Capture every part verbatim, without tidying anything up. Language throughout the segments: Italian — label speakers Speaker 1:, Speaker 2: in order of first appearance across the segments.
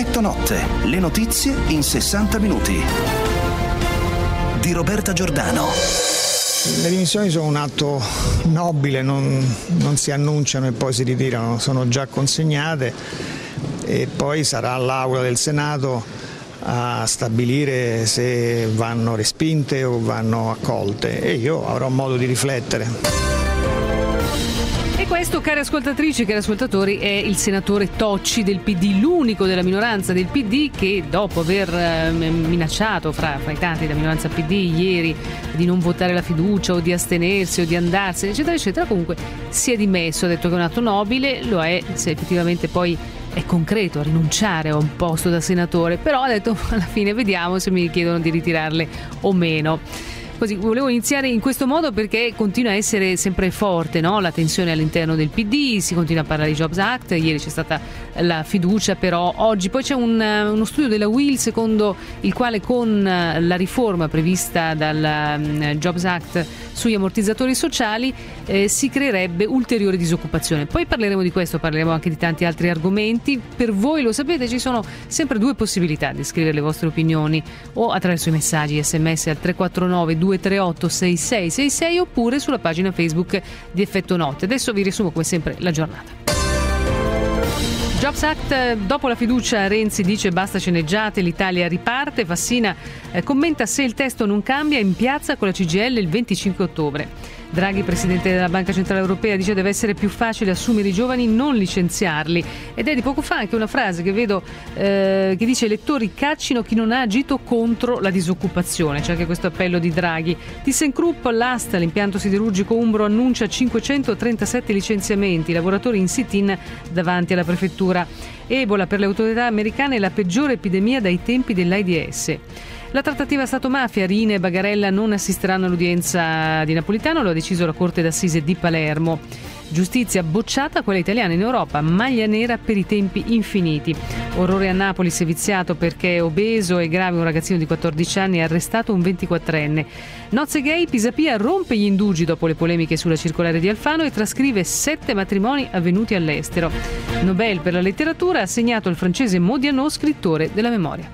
Speaker 1: Effetto Notte, le notizie in sessanta minuti. Di Roberta Giordano.
Speaker 2: Le dimissioni sono un atto nobile, non, non si annunciano e poi si ritirano, sono già consegnate e poi sarà l'Aula del Senato a stabilire se vanno respinte o vanno accolte e io avrò modo di riflettere.
Speaker 3: E questo, cari ascoltatrici e cari ascoltatori, è il senatore Tocci del P D, l'unico della minoranza del P D che, dopo aver eh, minacciato fra, fra i tanti della minoranza P D ieri di non votare la fiducia o di astenersi o di andarsene eccetera eccetera, comunque si è dimesso, ha detto che è un atto nobile, lo è se effettivamente poi è concreto rinunciare a un posto da senatore, però ha detto alla fine vediamo se mi chiedono di ritirarle o meno. Così, volevo iniziare in questo modo perché continua a essere sempre forte, no? La tensione all'interno del P D, si continua a parlare di Jobs Act, ieri c'è stata la fiducia, però oggi poi c'è un, uno studio della U I L secondo il quale con la riforma prevista dal um, Jobs Act sugli ammortizzatori sociali eh, si creerebbe ulteriore disoccupazione. Poi parleremo di questo, parleremo anche di tanti altri argomenti. Per voi, lo sapete, ci sono sempre due possibilità di scrivere le vostre opinioni, o attraverso i messaggi sms al tre quattro nove due tre otto sei sei sei sei oppure sulla pagina Facebook di Effetto Notte. Adesso vi riassumo come sempre la giornata. Jobs Act, dopo la fiducia Renzi dice basta sceneggiate, l'Italia riparte. Fassina eh, commenta se il testo non cambia, in piazza con la C G I L il venticinque ottobre. Draghi, presidente della Banca Centrale Europea, dice deve essere più facile assumere i giovani, non licenziarli. Ed è di poco fa anche una frase che vedo eh, che dice: elettori caccino chi non ha agito contro la disoccupazione. C'è anche questo appello di Draghi. ThyssenKrupp, l'asta, l'impianto siderurgico umbro, annuncia cinquecentotrentasette licenziamenti, lavoratori in sit-in davanti alla prefettura. Ebola, per le autorità americane la peggiore epidemia dai tempi dell'AIDS. La trattativa Stato-mafia, Riina e Bagarella non assisteranno all'udienza di Napolitano, lo ha deciso la Corte d'Assise di Palermo. Giustizia bocciata, quella italiana in Europa, maglia nera per i tempi infiniti. Orrore a Napoli, seviziato perché è obeso e grave un ragazzino di quattordici anni e arrestato un ventiquattrenne. Nozze gay, Pisapia rompe gli indugi dopo le polemiche sulla circolare di Alfano e trascrive sette matrimoni avvenuti all'estero. Nobel per la letteratura assegnato al francese Modiano, scrittore della memoria.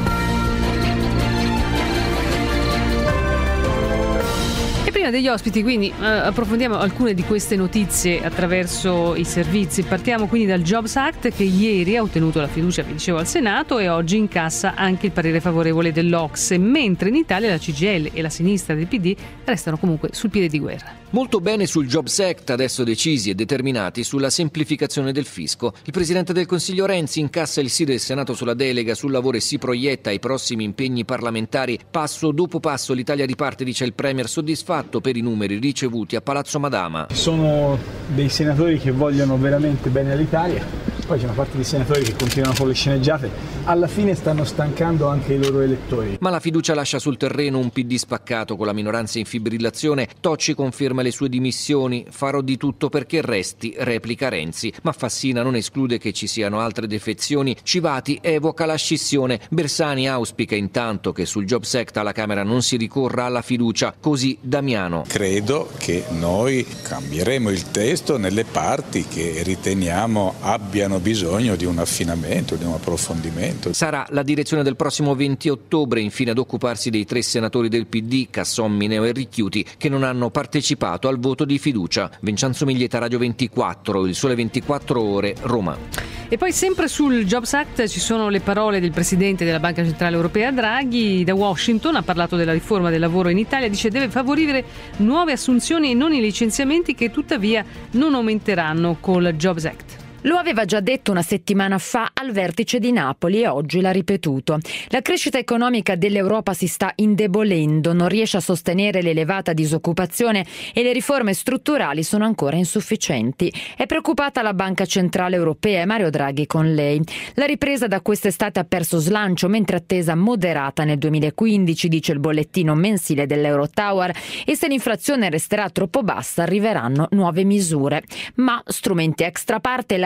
Speaker 3: Prima degli ospiti, quindi eh, approfondiamo alcune di queste notizie attraverso i servizi. Partiamo quindi dal Jobs Act, che ieri ha ottenuto la fiducia, vi dicevo, al Senato e oggi incassa anche il parere favorevole dell'Ocse, mentre in Italia la C G I L e la sinistra del P D restano comunque sul piede di guerra.
Speaker 4: Molto bene sul Jobs Act, adesso decisi e determinati sulla semplificazione del fisco. Il Presidente del Consiglio Renzi incassa il sì del Senato sulla delega sul lavoro e si proietta ai prossimi impegni parlamentari. Passo dopo passo l'Italia riparte, dice il Premier, soddisfatto per i numeri ricevuti a Palazzo Madama.
Speaker 5: Sono dei senatori che vogliono veramente bene all'Italia. Poi c'è una parte di senatori che continuano con le sceneggiate, alla fine stanno stancando anche i loro elettori.
Speaker 4: Ma la fiducia lascia sul terreno un P D spaccato con la minoranza in fibrillazione. Tocci conferma le sue dimissioni, farò di tutto perché resti, replica Renzi. Ma Fassina non esclude che ci siano altre defezioni. Civati evoca la scissione. Bersani auspica intanto che sul Jobs Act alla Camera non si ricorra alla fiducia, così Damiano.
Speaker 6: Credo che noi cambieremo il testo nelle parti che riteniamo abbiano bisogno di un affinamento, di un approfondimento.
Speaker 4: Sarà la direzione del prossimo venti ottobre infine ad occuparsi dei tre senatori del P D, Casson, Mineo e Ricchiuti, che non hanno partecipato al voto di fiducia. Vincenzo Miglietta, Radio ventiquattro, Il Sole ventiquattro Ore, Roma.
Speaker 3: E poi sempre sul Jobs Act ci sono le parole del Presidente della Banca Centrale Europea Draghi. Da Washington ha parlato della riforma del lavoro in Italia, dice deve favorire nuove assunzioni e non i licenziamenti che tuttavia non aumenteranno col Jobs Act.
Speaker 7: Lo aveva già detto una settimana fa al vertice di Napoli e oggi l'ha ripetuto. La crescita economica dell'Europa si sta indebolendo, non riesce a sostenere l'elevata disoccupazione e le riforme strutturali sono ancora insufficienti. È preoccupata la Banca Centrale Europea e Mario Draghi con lei. La ripresa da quest'estate ha perso slancio mentre attesa moderata nel duemilaquindici, dice il bollettino mensile dell'Eurotower, e se l'inflazione resterà troppo bassa arriveranno nuove misure. Ma strumenti extra parte, la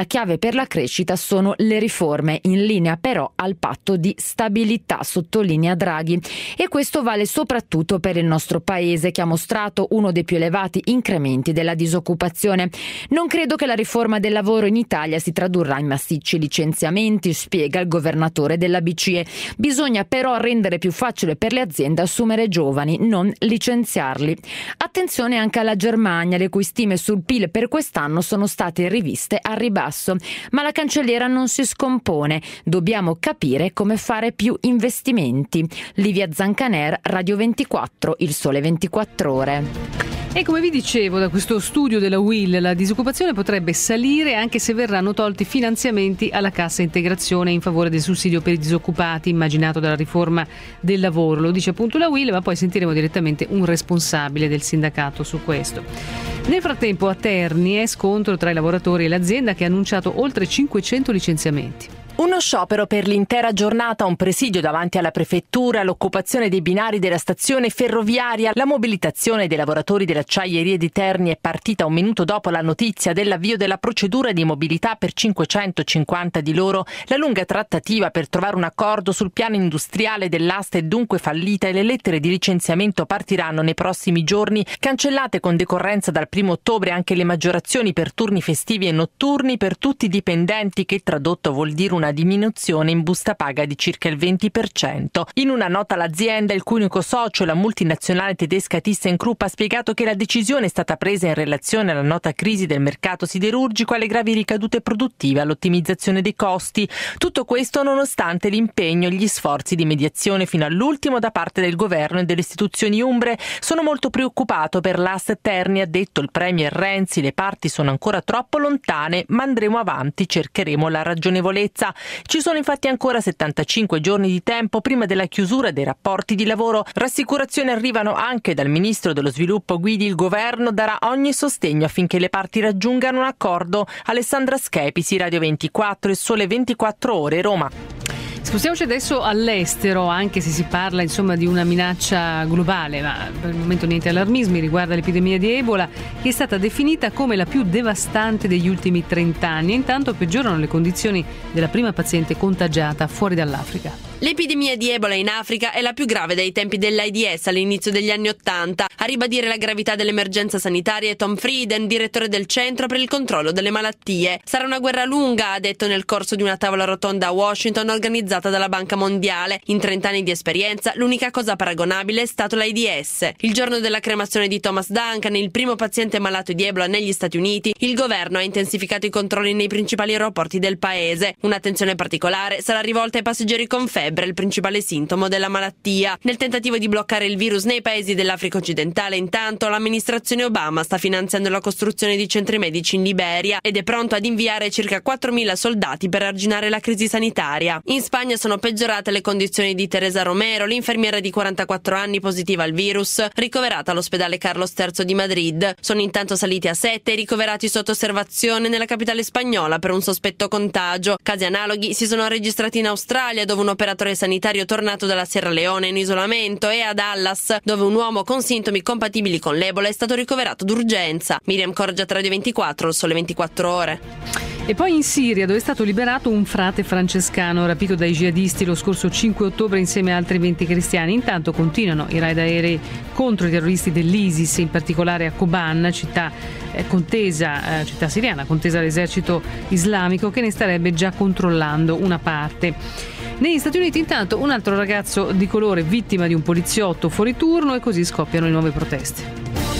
Speaker 7: chiave per la crescita sono le riforme, in linea però al patto di stabilità, sottolinea Draghi. E questo vale soprattutto per il nostro paese, che ha mostrato uno dei più elevati incrementi della disoccupazione. Non credo che la riforma del lavoro in Italia si tradurrà in massicci licenziamenti, spiega il governatore della B C E. Bisogna però rendere più facile per le aziende assumere giovani, non licenziarli. Attenzione anche alla Germania, le cui stime sul P I L per quest'anno sono state riviste a ribasso. Ma la cancelliera non si scompone. Dobbiamo capire come fare più investimenti. Livia Zancaner, Radio ventiquattro, Il Sole ventiquattro Ore.
Speaker 3: E come vi dicevo, da questo studio della U I L, la disoccupazione potrebbe salire anche se verranno tolti finanziamenti alla cassa integrazione in favore del sussidio per i disoccupati immaginato dalla riforma del lavoro. Lo dice appunto la U I L, ma poi sentiremo direttamente un responsabile del sindacato su questo. Nel frattempo a Terni è scontro tra i lavoratori e l'azienda, che ha annunciato oltre cinquecento licenziamenti.
Speaker 8: Uno sciopero per l'intera giornata, un presidio davanti alla prefettura, l'occupazione dei binari della stazione ferroviaria, la mobilitazione dei lavoratori delle acciaierie di Terni è partita un minuto dopo la notizia dell'avvio della procedura di mobilità per cinquecentocinquanta di loro. La lunga trattativa per trovare un accordo sul piano industriale dell'asta è dunque fallita e le lettere di licenziamento partiranno nei prossimi giorni. Cancellate con decorrenza dal primo ottobre anche le maggiorazioni per turni festivi e notturni per tutti i dipendenti, che tradotto vuol dire una diminuzione in busta paga di circa il venti per cento. In una nota l'azienda, il cui unico socio, la multinazionale tedesca ThyssenKrupp, ha spiegato che la decisione è stata presa in relazione alla nota crisi del mercato siderurgico, alle gravi ricadute produttive, all'ottimizzazione dei costi. Tutto questo nonostante l'impegno e gli sforzi di mediazione fino all'ultimo da parte del governo e delle istituzioni umbre. Sono molto preoccupato per l'A S Terni, ha detto il premier Renzi. Le parti sono ancora troppo lontane, ma andremo avanti, cercheremo la ragionevolezza. Ci sono infatti ancora settantacinque giorni di tempo prima della chiusura dei rapporti di lavoro. Rassicurazioni arrivano anche dal ministro dello sviluppo Guidi. Il governo darà ogni sostegno affinché le parti raggiungano un accordo. Alessandra Schepisi, Radio ventiquattro, Il Sole ventiquattro Ore, Roma.
Speaker 3: Spostiamoci adesso all'estero, anche se si parla insomma di una minaccia globale, ma per il momento niente allarmismi. Riguarda l'epidemia di Ebola, che è stata definita come la più devastante degli ultimi trent'anni, e intanto peggiorano le condizioni della prima paziente contagiata fuori dall'Africa.
Speaker 9: L'epidemia di Ebola in Africa è la più grave dai tempi dell'AIDS all'inizio degli anni Ottanta. A ribadire la gravità dell'emergenza sanitaria è Tom Frieden, direttore del Centro per il controllo delle malattie. Sarà una guerra lunga, ha detto nel corso di una tavola rotonda a Washington organizzata dalla Banca Mondiale. In trent'anni di esperienza, l'unica cosa paragonabile è stato l'AIDS. Il giorno della cremazione di Thomas Duncan, il primo paziente malato di Ebola negli Stati Uniti, il governo ha intensificato i controlli nei principali aeroporti del paese. Un'attenzione particolare sarà rivolta ai passeggeri con febbre, il principale sintomo della malattia. Nel tentativo di bloccare il virus nei paesi dell'Africa occidentale, intanto, l'amministrazione Obama sta finanziando la costruzione di centri medici in Liberia ed è pronto ad inviare circa quattromila soldati per arginare la crisi sanitaria. In Spagna sono peggiorate le condizioni di Teresa Romero, l'infermiera di quarantaquattro anni positiva al virus, ricoverata all'ospedale Carlos terzo di Madrid. Sono intanto saliti a sette i ricoverati sotto osservazione nella capitale spagnola per un sospetto contagio. Casi analoghi si sono registrati in Australia, dove un operatore sanitario tornato dalla Sierra Leone in isolamento, e a Dallas, dove un uomo con sintomi compatibili con l'Ebola è stato ricoverato d'urgenza. Miriam Corgiat, Radio ventiquattro, Il Sole ventiquattro Ore.
Speaker 3: E poi in Siria, dove è stato liberato un frate francescano rapito dai jihadisti lo scorso cinque ottobre insieme a altri venti cristiani. Intanto continuano i raid aerei contro i terroristi dell'ISIS, in particolare a Koban, città eh, contesa, eh, città siriana contesa all'esercito islamico, che ne starebbe già controllando una parte. Negli Stati Uniti intanto un altro ragazzo di colore vittima di un poliziotto fuori turno, e così scoppiano le nuove proteste.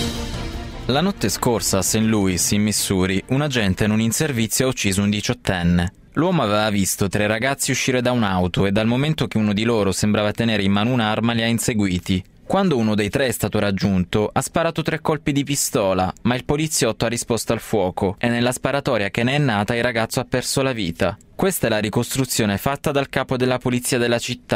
Speaker 10: La notte scorsa a Saint Louis, in Missouri, un agente non in servizio ha ucciso un diciottenne. L'uomo aveva visto tre ragazzi uscire da un'auto e dal momento che uno di loro sembrava tenere in mano un'arma li ha inseguiti. Quando uno dei tre è stato raggiunto, ha sparato tre colpi di pistola, ma il poliziotto ha risposto al fuoco e nella sparatoria che ne è nata il ragazzo ha perso la vita. Questa è la ricostruzione fatta dal capo della polizia della città.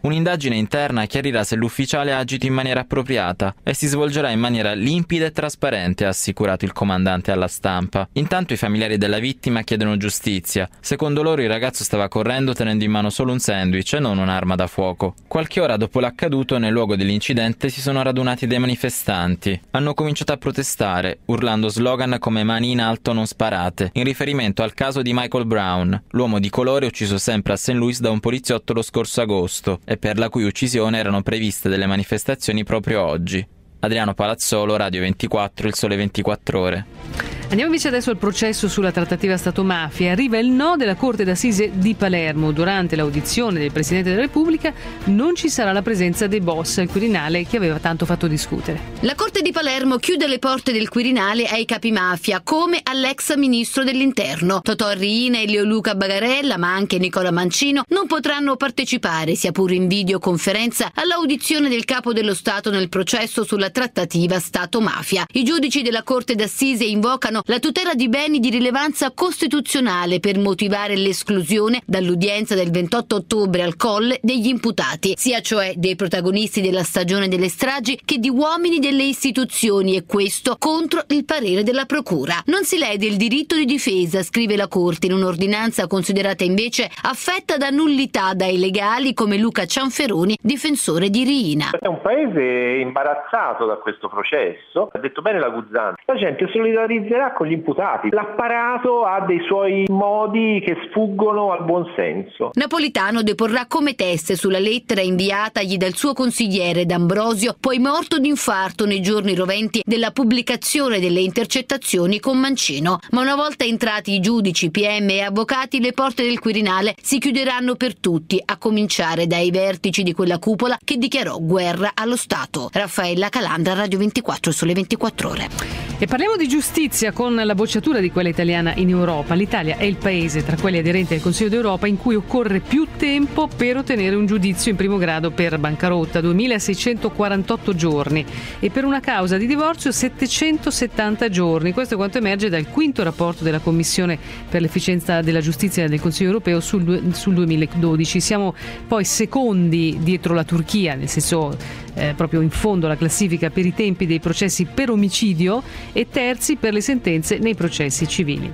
Speaker 10: Un'indagine interna chiarirà se l'ufficiale ha agito in maniera appropriata e si svolgerà in maniera limpida e trasparente, ha assicurato il comandante alla stampa. Intanto i familiari della vittima chiedono giustizia. Secondo loro il ragazzo stava correndo tenendo in mano solo un sandwich e non un'arma da fuoco. Qualche ora dopo l'accaduto, nel luogo dell'incidente si sono radunati dei manifestanti. Hanno cominciato a protestare, urlando slogan come "mani in alto, non sparate", in riferimento al caso di Michael Brown, l'uomo di colore ucciso sempre a Saint Louis da un poliziotto lo scorso agosto e per la cui uccisione erano previste delle manifestazioni proprio oggi. Adriano Palazzolo, Radio ventiquattro, Il Sole ventiquattro Ore.
Speaker 3: Andiamo invece adesso al processo sulla trattativa Stato-mafia. Arriva il no della Corte d'Assise di Palermo. Durante l'audizione del Presidente della Repubblica non ci sarà la presenza dei boss al Quirinale che aveva tanto fatto discutere.
Speaker 11: La Corte di Palermo chiude le porte del Quirinale ai capi mafia, come all'ex ministro dell'Interno. Totò Riina e Leoluca Bagarella, ma anche Nicola Mancino, non potranno partecipare, sia pure in videoconferenza, all'audizione del Capo dello Stato nel processo sulla trattativa Stato-mafia. I giudici della Corte d'Assise invocano la tutela di beni di rilevanza costituzionale per motivare l'esclusione dall'udienza del ventotto ottobre al Colle degli imputati, sia cioè dei protagonisti della stagione delle stragi che di uomini delle istituzioni, e questo contro il parere della Procura. Non si lede il diritto di difesa, scrive la Corte in un'ordinanza considerata invece affetta da nullità dai legali come Luca Cianferoni, difensore di Riina.
Speaker 12: È un paese imbarazzato da questo processo, ha detto bene la Guzzanti, la gente solidarizzerà con gli imputati. L'apparato ha dei suoi modi che sfuggono al buon senso.
Speaker 11: Napolitano deporrà come teste sulla lettera inviatagli dal suo consigliere D'Ambrosio, poi morto d'infarto nei giorni roventi della pubblicazione delle intercettazioni con Mancino. Ma una volta entrati i giudici, P M e avvocati, le porte del Quirinale si chiuderanno per tutti, a cominciare dai vertici di quella cupola che dichiarò guerra allo Stato. Raffaella Calandra, Radio ventiquattro, Sole ventiquattro Ore.
Speaker 3: E parliamo di giustizia con la bocciatura di quella italiana in Europa. L'Italia è il paese tra quelli aderenti al Consiglio d'Europa in cui occorre più tempo per ottenere un giudizio in primo grado per bancarotta, duemilaseicentoquarantotto giorni, e per una causa di divorzio settecentosettanta giorni. Questo è quanto emerge dal quinto rapporto della Commissione per l'efficienza della giustizia del Consiglio europeo sul, sul duemiladodici. Siamo poi secondi dietro la Turchia, nel senso eh, proprio in fondo alla classifica per i tempi dei processi per omicidio, e terzi per le sentenze nei processi civili.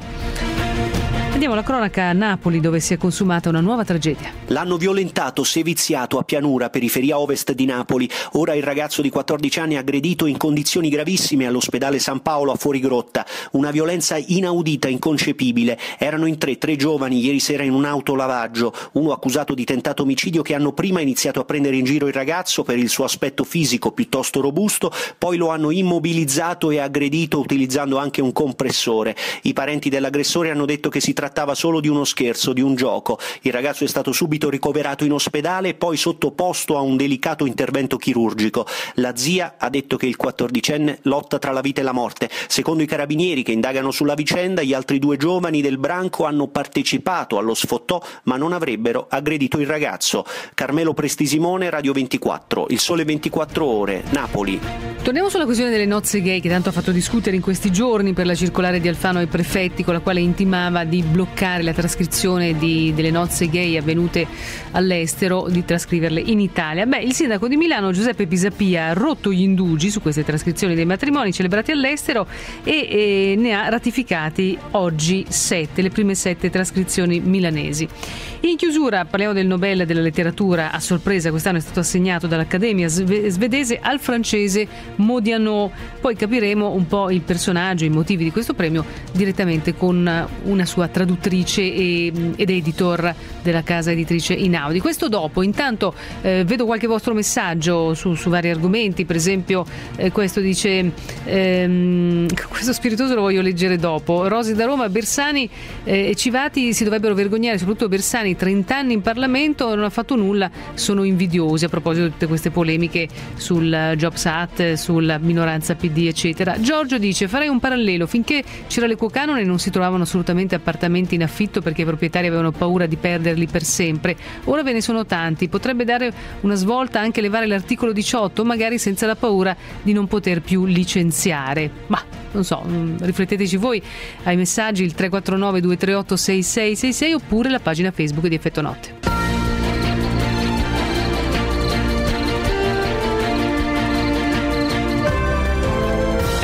Speaker 3: Andiamo alla cronaca a Napoli, dove si è consumata una nuova tragedia.
Speaker 13: L'hanno violentato seviziato a Pianura, periferia ovest di Napoli. Ora il ragazzo di quattordici anni è aggredito in condizioni gravissime all'ospedale San Paolo a Fuorigrotta. Una violenza inaudita, inconcepibile. Erano in tre, tre giovani ieri sera in un autolavaggio. Uno accusato di tentato omicidio, che hanno prima iniziato a prendere in giro il ragazzo per il suo aspetto fisico piuttosto robusto, poi lo hanno immobilizzato e aggredito utilizzando anche un compressore. I parenti dell'aggressore hanno detto che si tratta trattava solo di uno scherzo, di un gioco. Il ragazzo è stato subito ricoverato in ospedale e poi sottoposto a un delicato intervento chirurgico. La zia ha detto che il quattordicenne lotta tra la vita e la morte. Secondo i carabinieri che indagano sulla vicenda, gli altri due giovani del branco hanno partecipato allo sfottò ma non avrebbero aggredito il ragazzo. Carmelo Prestisimone, Radio ventiquattro, Il Sole ventiquattro Ore, Napoli.
Speaker 3: Torniamo sulla questione delle nozze gay, che tanto ha fatto discutere in questi giorni per la circolare di Alfano ai prefetti, con la quale intimava di bloccare la trascrizione di, delle nozze gay avvenute all'estero, di trascriverle in Italia. Beh, il sindaco di Milano Giuseppe Pisapia ha rotto gli indugi su queste trascrizioni dei matrimoni celebrati all'estero e, e ne ha ratificati oggi sette, le prime sette trascrizioni milanesi. In chiusura parliamo del Nobel della letteratura. A sorpresa quest'anno è stato assegnato dall'Accademia svedese al francese Modiano. Poi capiremo un po' il personaggio, i motivi di questo premio direttamente con una sua traduttrice e, ed editor della casa editrice Inaudi. Questo dopo. Intanto eh, vedo qualche vostro messaggio su, su vari argomenti. Per esempio eh, questo dice ehm, questo spiritoso lo voglio leggere dopo. Rosi da Roma: Bersani eh, e Civati si dovrebbero vergognare, soprattutto Bersani, trenta anni in Parlamento, non ha fatto nulla, sono invidiosi, a proposito di tutte queste polemiche sul Jobs Act, sulla minoranza P D eccetera. Giorgio dice: farei un parallelo, finché c'era l'equo canone non si trovavano assolutamente appartamenti in affitto perché i proprietari avevano paura di perderli per sempre, ora ve ne sono tanti, potrebbe dare una svolta anche levare l'articolo diciotto, magari senza la paura di non poter più licenziare. Ma non so, rifletteteci voi ai messaggi, il tre quattro nove due tre otto sei sei sei sei oppure la pagina Facebook di Effetto Notte.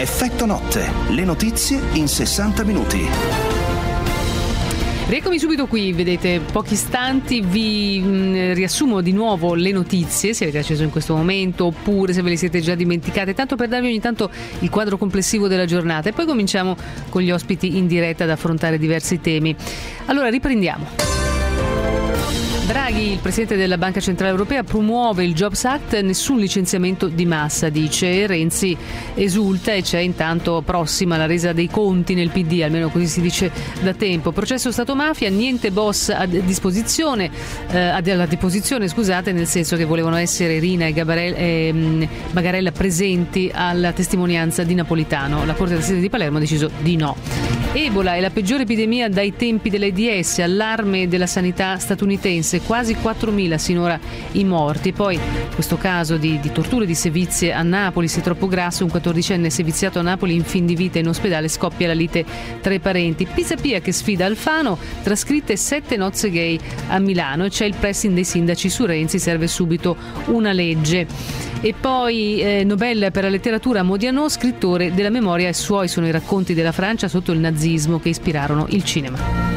Speaker 1: Effetto notte, le notizie in sessanta minuti.
Speaker 3: Rieccomi subito qui, vedete, pochi istanti vi mh, riassumo di nuovo le notizie, se avete acceso in questo momento oppure se ve le siete già dimenticate, tanto per darvi ogni tanto il quadro complessivo della giornata, e poi cominciamo con gli ospiti in diretta ad affrontare diversi temi. Allora riprendiamo. Draghi, il presidente della Banca Centrale Europea, promuove il Jobs Act, nessun licenziamento di massa, dice. Renzi esulta e c'è intanto prossima la resa dei conti nel P D, almeno così si dice da tempo. Processo Stato-mafia, niente boss a disposizione, eh, alla deposizione, scusate, nel senso che volevano essere Rina e Gabarella, eh, Bagarella presenti alla testimonianza di Napolitano. La Corte d'Assise di Palermo ha deciso di no. Ebola è la peggiore epidemia dai tempi dell'AIDS, allarme della sanità statunitense, quasi quattromila sinora i morti. Poi questo caso di, di torture di sevizie a Napoli, sei troppo grasso, un quattordicenne seviziato a Napoli in fin di vita in ospedale, scoppia la lite tra i parenti. Pisapia che sfida Alfano, trascritte sette nozze gay a Milano, e c'è il pressing dei sindaci su Renzi, serve subito una legge. E poi eh, Nobel per la letteratura Modiano, scrittore della memoria, e suoi sono i racconti della Francia sotto il nazismo che ispirarono il cinema.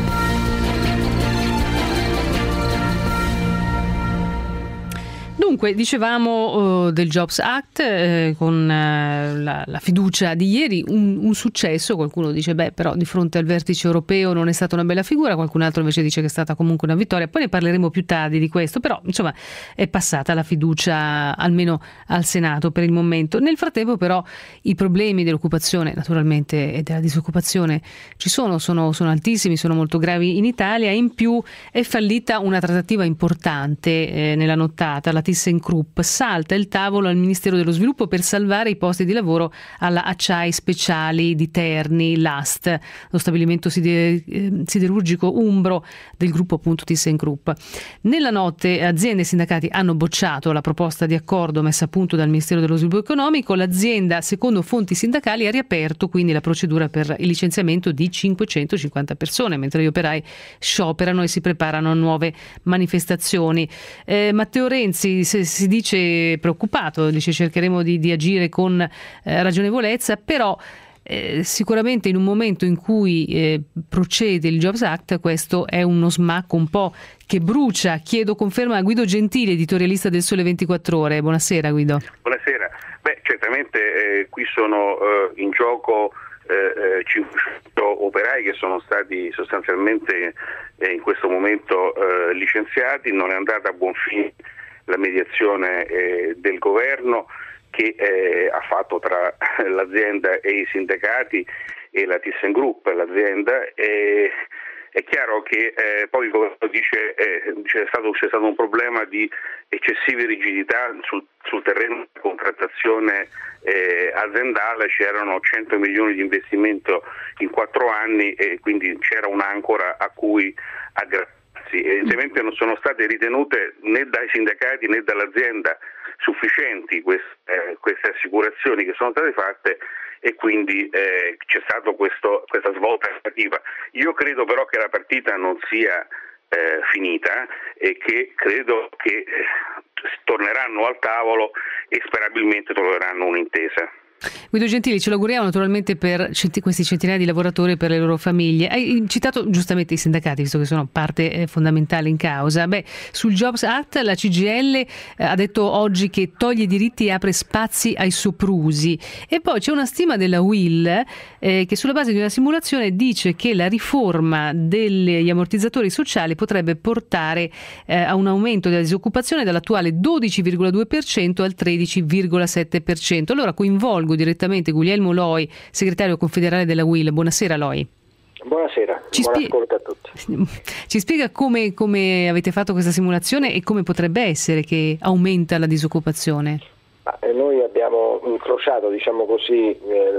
Speaker 3: Dunque, dicevamo uh, del Jobs Act eh, con uh, la, la fiducia di ieri, un, un successo. Qualcuno dice beh, però di fronte al vertice europeo non è stata una bella figura, qualcun altro invece dice che è stata comunque una vittoria. Poi ne parleremo più tardi di questo, però insomma è passata la fiducia almeno al Senato per il momento. Nel frattempo però i problemi dell'occupazione naturalmente e della disoccupazione ci sono, sono, sono altissimi, sono molto gravi in Italia, e in più è fallita una trattativa importante eh, nella nottata. La ThyssenKrupp salta il tavolo al Ministero dello Sviluppo per salvare i posti di lavoro alla Acciai Speciali di Terni, l'A S T, lo stabilimento siderurgico umbro del gruppo appunto ThyssenKrupp. Nella notte aziende e sindacati hanno bocciato la proposta di accordo messa a punto dal Ministero dello Sviluppo Economico. L'azienda, secondo fonti sindacali, ha riaperto quindi la procedura per il licenziamento di cinquecentocinquanta persone, mentre gli operai scioperano e si preparano a nuove manifestazioni. Eh, Matteo Renzi si dice preoccupato, dice cercheremo di, di agire con eh, ragionevolezza, però eh, sicuramente in un momento in cui eh, procede il Jobs Act questo è uno smacco un po' che brucia. Chiedo conferma a Guido Gentili, editorialista del Sole ventiquattro Ore. Buonasera Guido.
Speaker 14: Buonasera. Beh, certamente eh, qui sono eh, in gioco eh, cinquecento operai che sono stati sostanzialmente eh, in questo momento eh, licenziati. Non è andata a buon fine la mediazione eh, del governo che eh, ha fatto tra l'azienda e i sindacati e la ThyssenKrupp, l'azienda. E è chiaro che eh, poi il governo dice eh, c'è stato, c'è stato un problema di eccessive rigidità sul, sul terreno della contrattazione eh, aziendale, c'erano cento milioni di investimento in quattro anni e quindi c'era un'ancora a cui aggrapparsi. Evidentemente non sono state ritenute né dai sindacati né dall'azienda sufficienti queste, eh, queste assicurazioni che sono state fatte, e quindi eh, c'è stata questa svolta negativa. Io credo però che la partita non sia eh, finita e che credo che eh, torneranno al tavolo e sperabilmente troveranno un'intesa.
Speaker 3: Guido Gentili, ce lo auguriamo naturalmente per cent- questi centinaia di lavoratori e per le loro famiglie. Hai citato giustamente i sindacati, visto che sono parte eh, fondamentale in causa. Beh, sul Jobs Act la C G I L eh, ha detto oggi che toglie diritti e apre spazi ai soprusi, e poi c'è una stima della U I L eh, che sulla base di una simulazione dice che la riforma degli ammortizzatori sociali potrebbe portare eh, a un aumento della disoccupazione dall'attuale dodici virgola due per cento al tredici virgola sette per cento. Allora coinvolgo direttamente Guglielmo Loi, segretario confederale della U I L. Buonasera Loi.
Speaker 15: Buonasera,
Speaker 3: ci
Speaker 15: buon
Speaker 3: spie-
Speaker 15: ascolto a tutti.
Speaker 3: Ci spiega come, come avete fatto questa simulazione e come potrebbe essere che aumenta la disoccupazione?
Speaker 15: Ma noi abbiamo incrociato, diciamo così,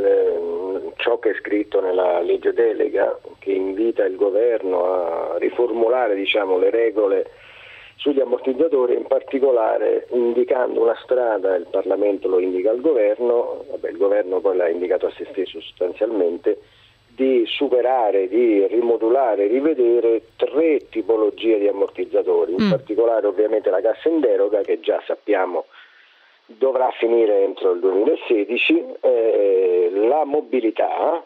Speaker 15: eh, ciò che è scritto nella legge delega, che invita il governo a riformulare, diciamo, le regole sugli ammortizzatori, in particolare indicando una strada, il Parlamento lo indica al governo, vabbè, il governo poi l'ha indicato a se stesso sostanzialmente, di superare, di rimodulare, rivedere tre tipologie di ammortizzatori, in mm. particolare ovviamente la cassa in deroga, che già sappiamo dovrà finire entro il duemilasedici, eh, la mobilità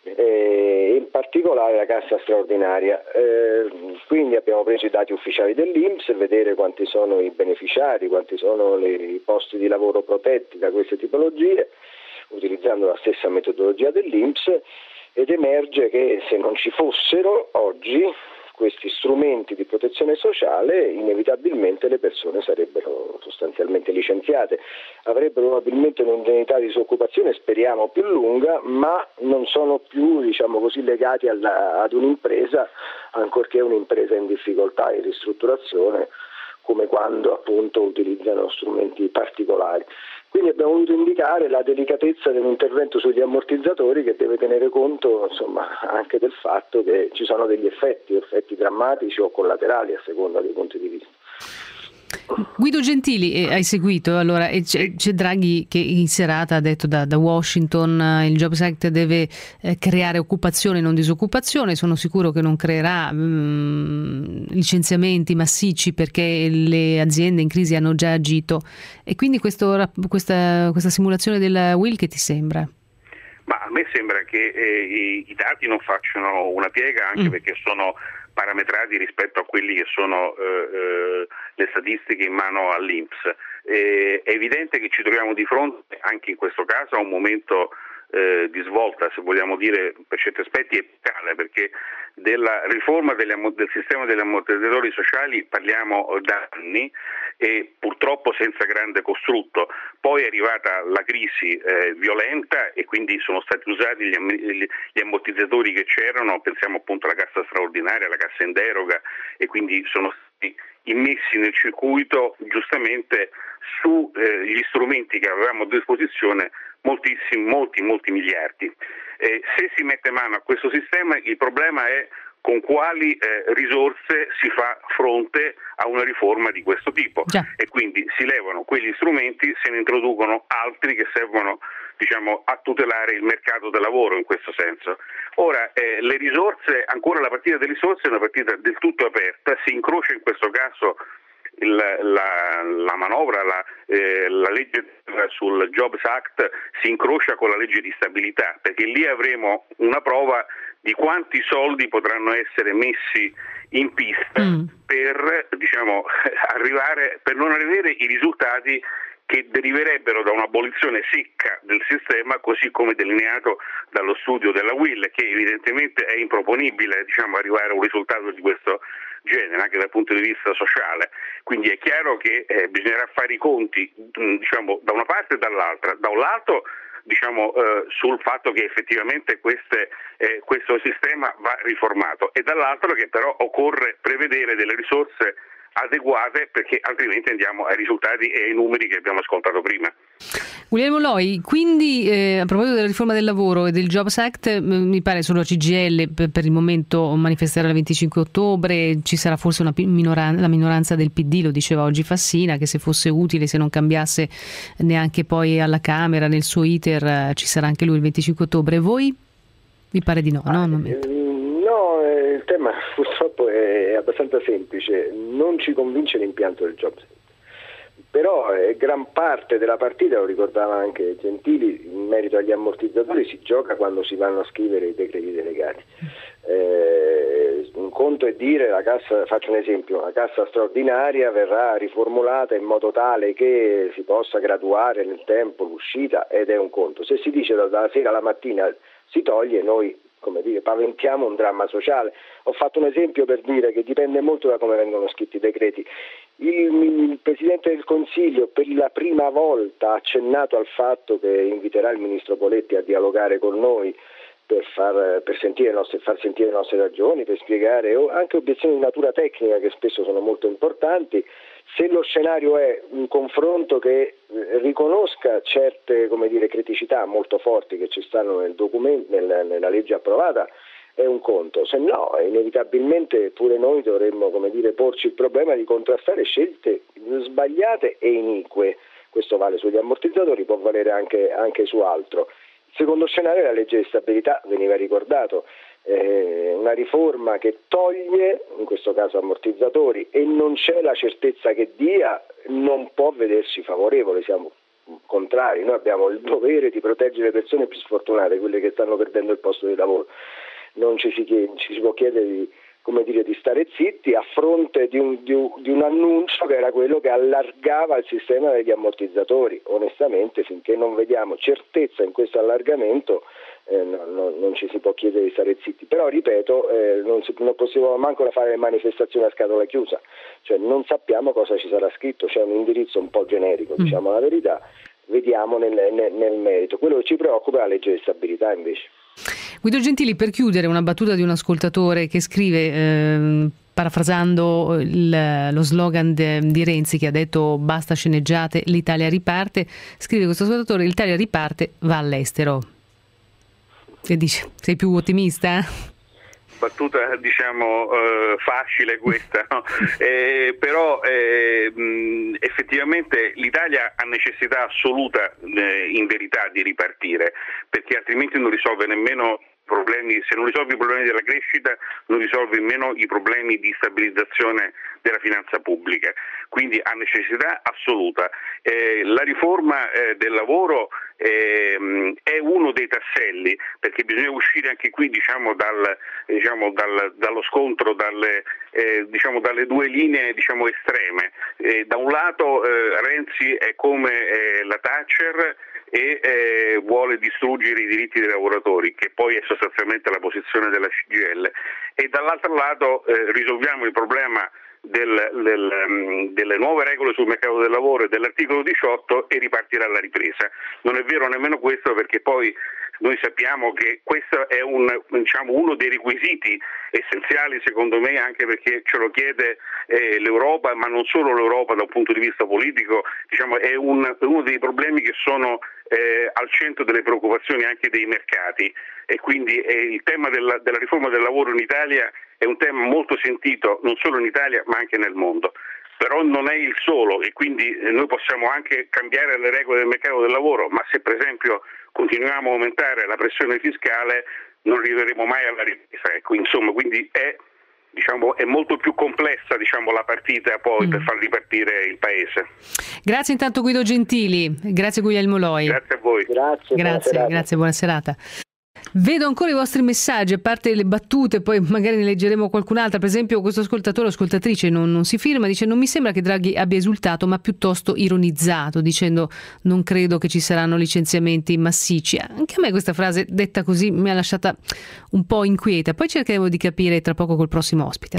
Speaker 15: e in particolare la cassa straordinaria. Eh, quindi abbiamo preso i dati ufficiali dell'I N P S, vedere quanti sono i beneficiari, quanti sono le, i posti di lavoro protetti da queste tipologie, utilizzando la stessa metodologia dell'I N P S, ed emerge che se non ci fossero oggi questi strumenti di protezione sociale, inevitabilmente le persone sarebbero sostanzialmente licenziate, avrebbero probabilmente un'indennità di disoccupazione, speriamo più lunga, ma non sono più, diciamo così, legati alla, ad un'impresa, ancorché un'impresa in difficoltà, in ristrutturazione, come quando appunto utilizzano strumenti particolari. Quindi abbiamo voluto indicare la delicatezza dell'intervento sugli ammortizzatori, che deve tenere conto, insomma, anche del fatto che ci sono degli effetti, effetti drammatici o collaterali a seconda dei punti di vista.
Speaker 3: Guido Gentili, eh, hai seguito, allora c'è, c'è Draghi che in serata ha detto da, da Washington eh, il Jobs Act deve eh, creare occupazione, non disoccupazione. Sono sicuro che non creerà mh, licenziamenti massicci, perché le aziende in crisi hanno già agito, e quindi questo, questa, questa simulazione della W I L, che ti sembra?
Speaker 14: Ma a me sembra che eh, i, i dati non facciano una piega, anche mm. perché sono parametrati rispetto a quelli che sono eh, eh, le statistiche in mano all'I N P S. Eh, è evidente che ci troviamo di fronte anche in questo caso a un momento eh, di svolta, se vogliamo dire per certi aspetti epocale, perché della riforma degli, del sistema degli ammortizzatori sociali parliamo da anni e purtroppo senza grande costrutto. Poi è arrivata la crisi eh, violenta e quindi sono stati usati gli, gli, gli ammortizzatori che c'erano, pensiamo appunto alla cassa straordinaria, alla cassa in deroga, e quindi sono stati immessi nel circuito giustamente su eh, gli strumenti che avevamo a disposizione moltissimi, molti, molti miliardi. Eh, se si mette mano a questo sistema, il problema è con quali eh, risorse si fa fronte a una riforma di questo tipo. Già. E quindi si levano quegli strumenti, se ne introducono altri che servono, diciamo, a tutelare il mercato del lavoro in questo senso. Ora, eh, le risorse, ancora la partita delle risorse è una partita del tutto aperta, si incrocia in questo caso il, la, la manovra, la, eh, la legge sul Jobs Act si incrocia con la legge di stabilità, perché lì avremo una prova di quanti soldi potranno essere messi in pista mm. per, diciamo, arrivare, per non avere i risultati che deriverebbero da un'abolizione secca del sistema, così come delineato dallo studio della W I L, che evidentemente è improponibile, diciamo, arrivare a un risultato di questo genere anche dal punto di vista sociale. Quindi è chiaro che eh, bisognerà fare i conti, diciamo, da una parte e dall'altra. Da un lato, diciamo, eh, sul fatto che effettivamente queste, eh, questo sistema va riformato, e dall'altro che però occorre prevedere delle risorse adeguate, perché altrimenti andiamo ai risultati e ai numeri che abbiamo ascoltato prima.
Speaker 3: Guglielmo Loi, quindi eh, a proposito della riforma del lavoro e del Jobs Act, m- mi pare solo la C G I L per, per il momento manifesterà il venticinque ottobre, ci sarà forse una minoran- la minoranza del P D, lo diceva oggi Fassina, che se fosse utile, se non cambiasse neanche poi alla Camera nel suo iter, eh, ci sarà anche lui il venticinque ottobre. Voi? Mi pare di no, no? Non mi...
Speaker 15: No, eh, il tema purtroppo è abbastanza semplice, non ci convince l'impianto del Jobs Act. Però eh, gran parte della partita, lo ricordava anche Gentili, in merito agli ammortizzatori si gioca quando si vanno a scrivere i decreti delegati. Eh, un conto è dire, la cassa, faccio un esempio, la cassa straordinaria verrà riformulata in modo tale che si possa graduare nel tempo l'uscita, ed è un conto. Se si dice dalla sera alla mattina si toglie, noi, come dire, paventiamo un dramma sociale. Ho fatto un esempio per dire che dipende molto da come vengono scritti i decreti. Il, il Presidente del Consiglio per la prima volta ha accennato al fatto che inviterà il Ministro Poletti a dialogare con noi per far, per sentire le nostre, far sentire le nostre ragioni, per spiegare anche obiezioni di natura tecnica che spesso sono molto importanti. Se lo scenario è un confronto che riconosca certe, come dire, criticità molto forti che ci stanno nel documento, nel, nella legge approvata, è un conto. Se no, inevitabilmente pure noi dovremmo, come dire, porci il problema di contrastare scelte sbagliate e inique. Questo vale sugli ammortizzatori, può valere anche, anche su altro. Il secondo scenario è la legge di stabilità, veniva ricordato. Eh, una riforma che toglie, in questo caso ammortizzatori, e non c'è la certezza che dia, non può vedersi favorevole. Siamo contrari. Noi abbiamo il dovere di proteggere le persone più sfortunate, quelle che stanno perdendo il posto di lavoro. Non ci si, chiede, ci si può chiedere di, come dire, di stare zitti a fronte di un, di, un, di un annuncio che era quello che allargava il sistema degli ammortizzatori. Onestamente, finché non vediamo certezza in questo allargamento, eh, no, no, non ci si può chiedere di stare zitti. Però, ripeto, eh, non, si, non possiamo manco fare le manifestazioni a scatola chiusa, cioè non sappiamo cosa ci sarà scritto, c'è un indirizzo un po' generico, mm. diciamo la verità, vediamo nel, nel, nel merito. Quello che ci preoccupa è la legge di stabilità, invece.
Speaker 3: Guido Gentili, per chiudere, una battuta di un ascoltatore che scrive, eh, parafrasando il, lo slogan de, di Renzi che ha detto basta sceneggiate, l'Italia riparte, scrive questo ascoltatore: l'Italia riparte, va all'estero. E dice, sei più ottimista?
Speaker 14: Battuta diciamo eh, facile questa, no? eh, però eh, mh, effettivamente l'Italia ha necessità assoluta eh, in verità di ripartire, perché altrimenti non risolve nemmeno problemi, se non risolvi i problemi della crescita non risolvi nemmeno i problemi di stabilizzazione della finanza pubblica, quindi ha necessità assoluta. Eh, la riforma eh, del lavoro eh, è uno dei tasselli, perché bisogna uscire anche qui diciamo, dal, diciamo, dal, dallo scontro, dalle, eh, diciamo, dalle due linee diciamo, estreme. Eh, da un lato eh, Renzi è come eh, la Thatcher e eh, vuole distruggere i diritti dei lavoratori, che poi è sostanzialmente la posizione della C G I L, e dall'altro lato eh, risolviamo il problema del, del, um, delle nuove regole sul mercato del lavoro e dell'articolo diciotto e ripartirà la ripresa. Non è vero nemmeno questo, perché poi noi sappiamo che questo è un, diciamo, uno dei requisiti essenziali, secondo me, anche perché ce lo chiede eh, l'Europa, ma non solo l'Europa da un punto di vista politico, diciamo, è un, uno dei problemi che sono eh, al centro delle preoccupazioni anche dei mercati, e quindi eh, il tema della, della riforma del lavoro in Italia è un tema molto sentito non solo in Italia ma anche nel mondo. Però non è il solo, e quindi noi possiamo anche cambiare le regole del mercato del lavoro, ma se per esempio continuiamo a aumentare la pressione fiscale non arriveremo mai alla ripresa. Ecco, insomma, quindi è, diciamo, è molto più complessa diciamo, la partita poi mm. per far ripartire il Paese.
Speaker 3: Grazie intanto Guido Gentili, grazie Guglielmo Loi.
Speaker 14: Grazie a voi.
Speaker 15: Grazie,
Speaker 3: grazie,
Speaker 15: buona
Speaker 3: grazie, buona serata. Vedo ancora i vostri messaggi, a parte le battute, poi magari ne leggeremo qualcun'altra. Per esempio questo ascoltatore o ascoltatrice non, non si firma, dice: non mi sembra che Draghi abbia esultato ma piuttosto ironizzato, dicendo non credo che ci saranno licenziamenti massicci. Anche a me questa frase detta così mi ha lasciata un po' inquieta, poi cercheremo di capire tra poco col prossimo ospite.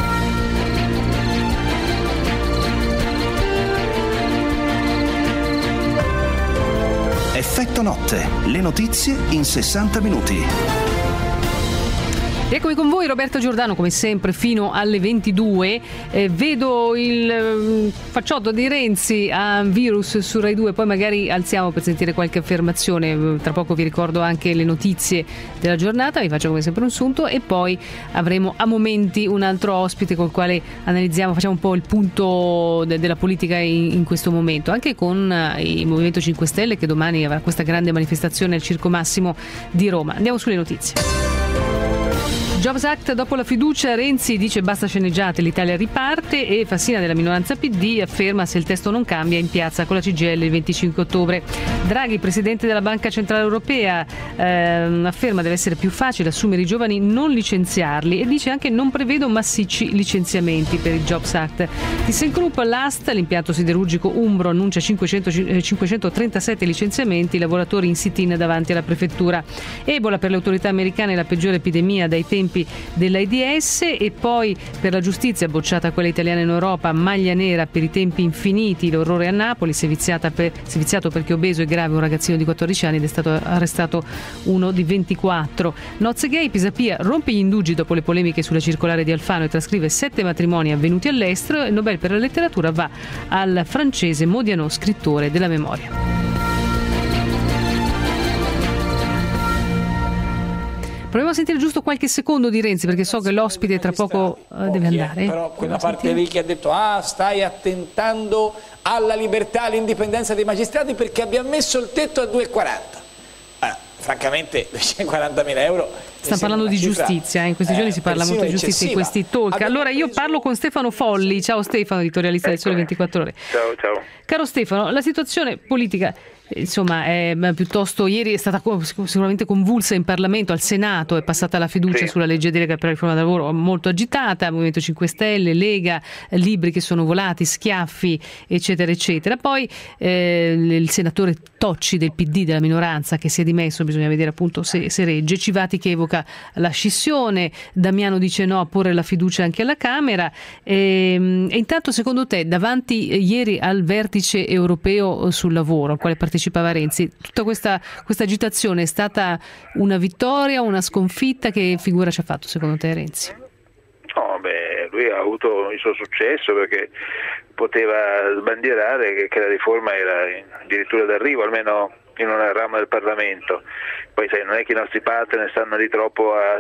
Speaker 1: Effetto notte, le notizie in sessanta minuti.
Speaker 3: Eccomi con voi, Roberta Giordano, come sempre fino alle ventidue. Eh, vedo il eh, facciotto di Renzi a Virus su Rai due, poi magari alziamo per sentire qualche affermazione. Tra poco vi ricordo anche le notizie della giornata, vi faccio come sempre un sunto e poi avremo a momenti un altro ospite col quale analizziamo, facciamo un po' il punto de- della politica in, in questo momento, anche con eh, il Movimento cinque Stelle che domani avrà questa grande manifestazione al Circo Massimo di Roma. Andiamo sulle notizie. Jobs Act, dopo la fiducia Renzi dice basta sceneggiate, l'Italia riparte, e Fassina della minoranza P D afferma se il testo non cambia in piazza con la C G I L il venticinque ottobre. Draghi, presidente della Banca Centrale Europea, ehm, afferma deve essere più facile assumere i giovani, non licenziarli, e dice anche non prevedo massicci licenziamenti per il Jobs Act. ThyssenKrupp, l'A S T, l'impianto siderurgico umbro, annuncia cinquecento, cinquecentotrentasette licenziamenti, lavoratori in sit-in davanti alla prefettura. Ebola, per le autorità americane la peggiore epidemia dai tempi dell'AIDS, e poi per la giustizia bocciata quella italiana in Europa, maglia nera per i tempi infiniti, l'orrore a Napoli, seviziata per, seviziato perché obeso e grave un ragazzino di quattordici anni ed è stato arrestato uno di ventiquattro. Nozze gay, Pisapia rompe gli indugi dopo le polemiche sulla circolare di Alfano e trascrive sette matrimoni avvenuti all'estero. Il Nobel per la letteratura va al francese Modiano, scrittore della memoria. Proviamo a sentire giusto qualche secondo di Renzi, perché so che l'ospite tra poco uh, deve andare.
Speaker 16: Però quella parte lì che ha detto ah stai attentando alla libertà e all'indipendenza dei magistrati perché abbiamo messo il tetto a due virgola quaranta. Allora, francamente duecentoquarantamila euro
Speaker 3: Stanno parlando di giustizia, eh. in questi giorni si parla molto di giustizia in questi talk. Allora io parlo con Stefano Folli. Ciao Stefano, editorialista del Sole ventiquattro Ore.
Speaker 14: Ciao, ciao.
Speaker 3: Caro Stefano, la situazione politica insomma è piuttosto, ieri è stata sicuramente convulsa in Parlamento, al Senato è passata la fiducia sì. sulla legge delega per la riforma del lavoro, molto agitata, Movimento cinque Stelle, Lega, libri che sono volati, schiaffi eccetera eccetera. Poi eh, il senatore Tocci del P D, della minoranza, che si è dimesso, bisogna vedere appunto se, se regge, Civati che evoca la scissione, Damiano dice no a porre la fiducia anche alla Camera e, e intanto secondo te davanti ieri al vertice europeo sul lavoro al quale partecipava Renzi, tutta questa, questa agitazione è stata una vittoria, una sconfitta? Che figura ci ha fatto secondo te Renzi?
Speaker 14: No, beh, lui ha avuto il suo successo perché poteva sbandierare che, che la riforma era addirittura d'arrivo, almeno in una rama del Parlamento. Poi sai, non è che i nostri partner stanno lì troppo a,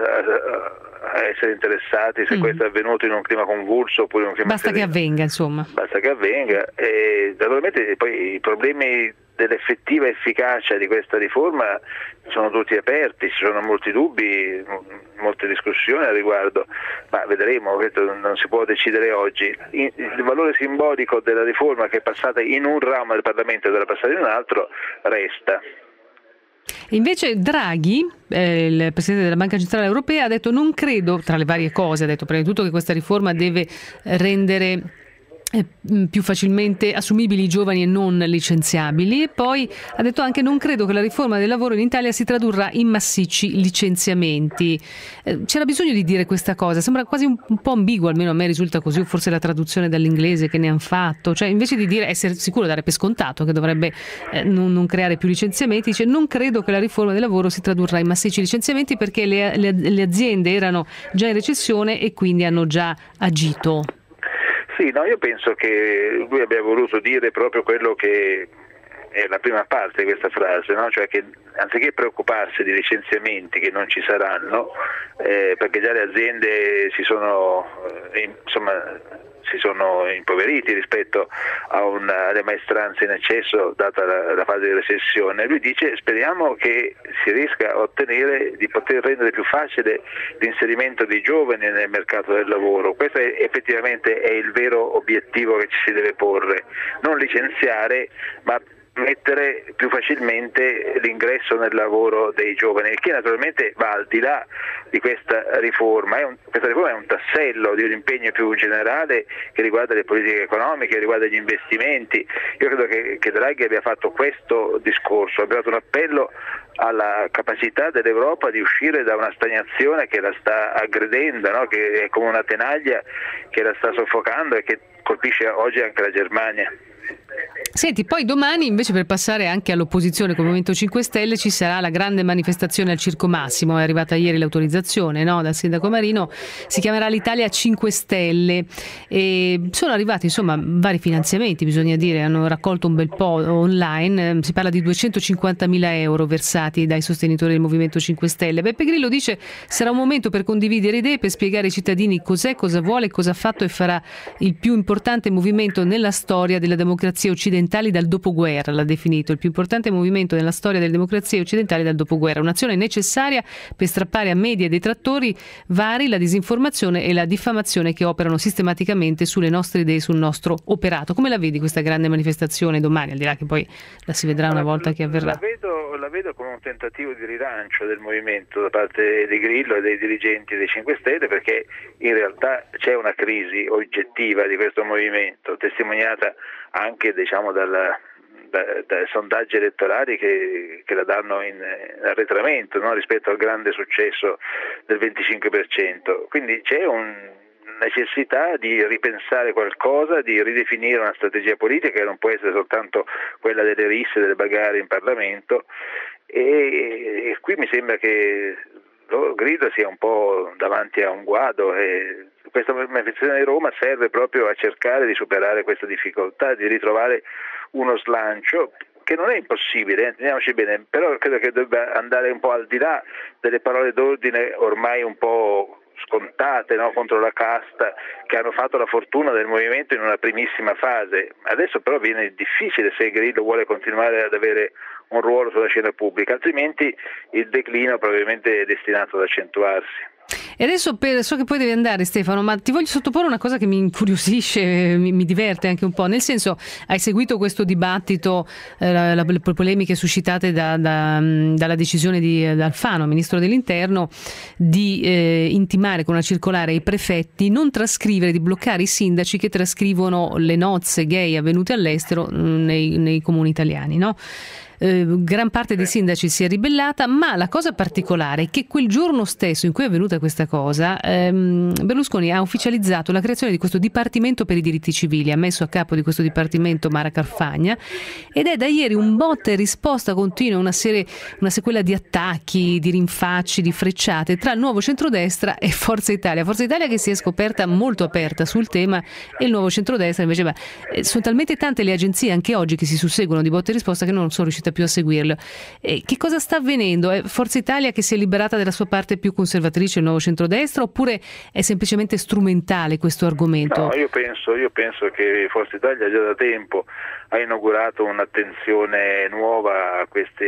Speaker 14: a, a essere interessati se mm. questo è avvenuto in un clima convulso oppure in un clima
Speaker 3: basta sereno. Che avvenga, insomma.
Speaker 14: Basta che avvenga e naturalmente poi i problemi dell'effettiva efficacia di questa riforma sono tutti aperti, ci sono molti dubbi, molte discussioni al riguardo, ma vedremo, questo non si può decidere oggi. Il valore simbolico della riforma che è passata in un ramo del Parlamento e della passata in un altro resta.
Speaker 3: Invece Draghi, eh, il Presidente della Banca Centrale Europea, ha detto non credo, tra le varie cose, ha detto prima di tutto che questa riforma deve rendere più facilmente assumibili i giovani e non licenziabili, e poi ha detto anche non credo che la riforma del lavoro in Italia si tradurrà in massicci licenziamenti. Eh, c'era bisogno di dire questa cosa, sembra quasi un, un po' ambiguo, almeno a me risulta così, o forse la traduzione dall'inglese che ne hanno fatto, cioè invece di dire essere sicuro, dare per scontato che dovrebbe eh, non, non creare più licenziamenti, dice non credo che la riforma del lavoro si tradurrà in massicci licenziamenti perché le, le, le aziende erano già in recessione e quindi hanno già agito.
Speaker 14: Sì, no, io penso che lui abbia voluto dire proprio quello che è la prima parte di questa frase, no? Cioè che anziché preoccuparsi di licenziamenti che non ci saranno, eh, perché già le aziende si sono, eh, insomma, si sono impoveriti rispetto a una, alle maestranze in eccesso data la, la fase di recessione, lui dice speriamo che si riesca a ottenere di poter rendere più facile l'inserimento dei giovani nel mercato del lavoro. Questo è, effettivamente è il vero obiettivo che ci si deve porre, non licenziare ma mettere più facilmente l'ingresso nel lavoro dei giovani, il che naturalmente va al di là di questa riforma. È un, questa riforma è un tassello di un impegno più generale che riguarda le politiche economiche, che riguarda gli investimenti. Io credo che, che Draghi abbia fatto questo discorso, abbia fatto un appello alla capacità dell'Europa di uscire da una stagnazione che la sta aggredendo, no? Che è come una tenaglia che la sta soffocando e che colpisce oggi anche la Germania.
Speaker 3: Senti, poi domani invece, per passare anche all'opposizione con il Movimento cinque Stelle, ci sarà la grande manifestazione al Circo Massimo. È arrivata ieri l'autorizzazione, no, dal sindaco Marino. Si chiamerà l'Italia cinque Stelle e sono arrivati insomma vari finanziamenti, bisogna dire, hanno raccolto un bel po' online. Si parla di duecentocinquantamila euro versati dai sostenitori del Movimento cinque Stelle. Beppe Grillo dice sarà un momento per condividere idee, per spiegare ai cittadini cos'è, cosa vuole, cosa ha fatto e farà il più importante movimento nella storia della democrazia occidentali dal dopoguerra, l'ha definito il più importante movimento nella storia delle democrazie occidentali dal dopoguerra, un'azione necessaria per strappare a media e detrattori vari la disinformazione e la diffamazione che operano sistematicamente sulle nostre idee, sul nostro operato. Come la vedi questa grande manifestazione domani, al di là che poi la si vedrà una volta che avverrà?
Speaker 14: La vedo, la vedo come un tentativo di rilancio del movimento da parte di Grillo e dei dirigenti dei cinque Stelle, perché in realtà c'è una crisi oggettiva di questo movimento, testimoniata anche diciamo dalla, da, dai sondaggi elettorali che, che la danno in, in arretramento, no? Rispetto al grande successo del venticinque per cento. Quindi c'è un necessità di ripensare qualcosa, di ridefinire una strategia politica che non può essere soltanto quella delle risse, delle bagarre in Parlamento e, e qui mi sembra che Grillo sia un po' davanti a un guado e questa manifestazione di Roma serve proprio a cercare di superare questa difficoltà, di ritrovare uno slancio che non è impossibile, entendiamoci bene, però credo che debba andare un po' al di là delle parole d'ordine ormai un po' scontate, no? Contro la casta, che hanno fatto la fortuna del movimento in una primissima fase. Adesso però viene difficile se Grillo vuole continuare ad avere
Speaker 17: un ruolo sulla scena pubblica, altrimenti il declino probabilmente è destinato ad accentuarsi.
Speaker 3: E adesso per, so che poi devi andare, Stefano, ma ti voglio sottoporre una cosa che mi incuriosisce, mi, mi diverte anche un po', nel senso, hai seguito questo dibattito, eh, la, la, le polemiche suscitate da, da, dalla decisione di Alfano, ministro dell'Interno, di eh, intimare con una circolare ai prefetti non trascrivere, di bloccare i sindaci che trascrivono le nozze gay avvenute all'estero nei, nei comuni italiani, no? Eh, gran parte dei sindaci si è ribellata, ma la cosa particolare è che quel giorno stesso in cui è avvenuta questa cosa, ehm, Berlusconi ha ufficializzato la creazione di questo Dipartimento per i diritti civili, ha messo a capo di questo Dipartimento Mara Carfagna, ed è da ieri un botta e risposta continua, una serie, una sequela di attacchi, di rinfacci, di frecciate tra il nuovo centrodestra e Forza Italia. Forza Italia che si è scoperta molto aperta sul tema e il nuovo centrodestra invece, ma eh, sono talmente tante le agenzie anche oggi che si susseguono di botta e risposta che non sono riuscita più a seguirlo. E che cosa sta avvenendo? È Forza Italia che si è liberata della sua parte più conservatrice, il nuovo centrodestra, oppure è semplicemente strumentale questo argomento?
Speaker 17: No, io penso, io penso che Forza Italia già da tempo ha inaugurato un'attenzione nuova a questi,